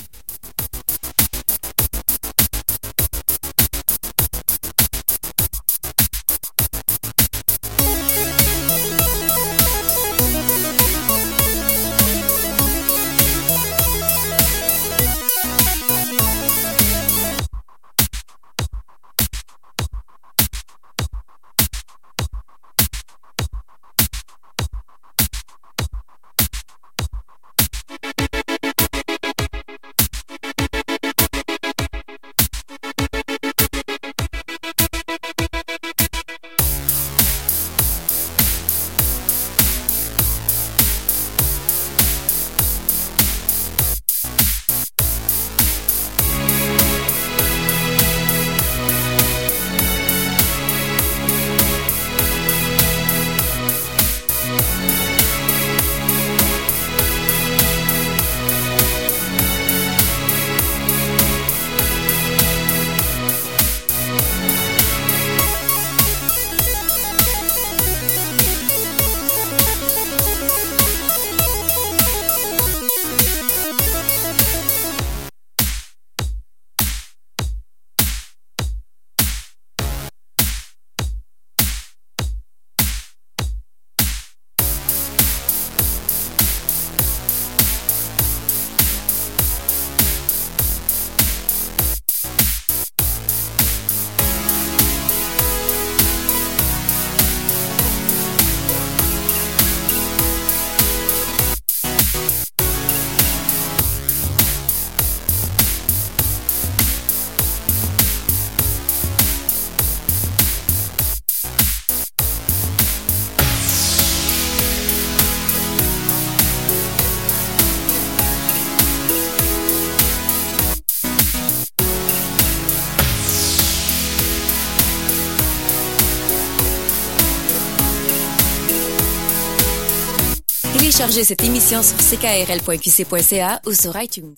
S10: Téléchargez cette émission sur c k r l point q c point c a ou sur iTunes.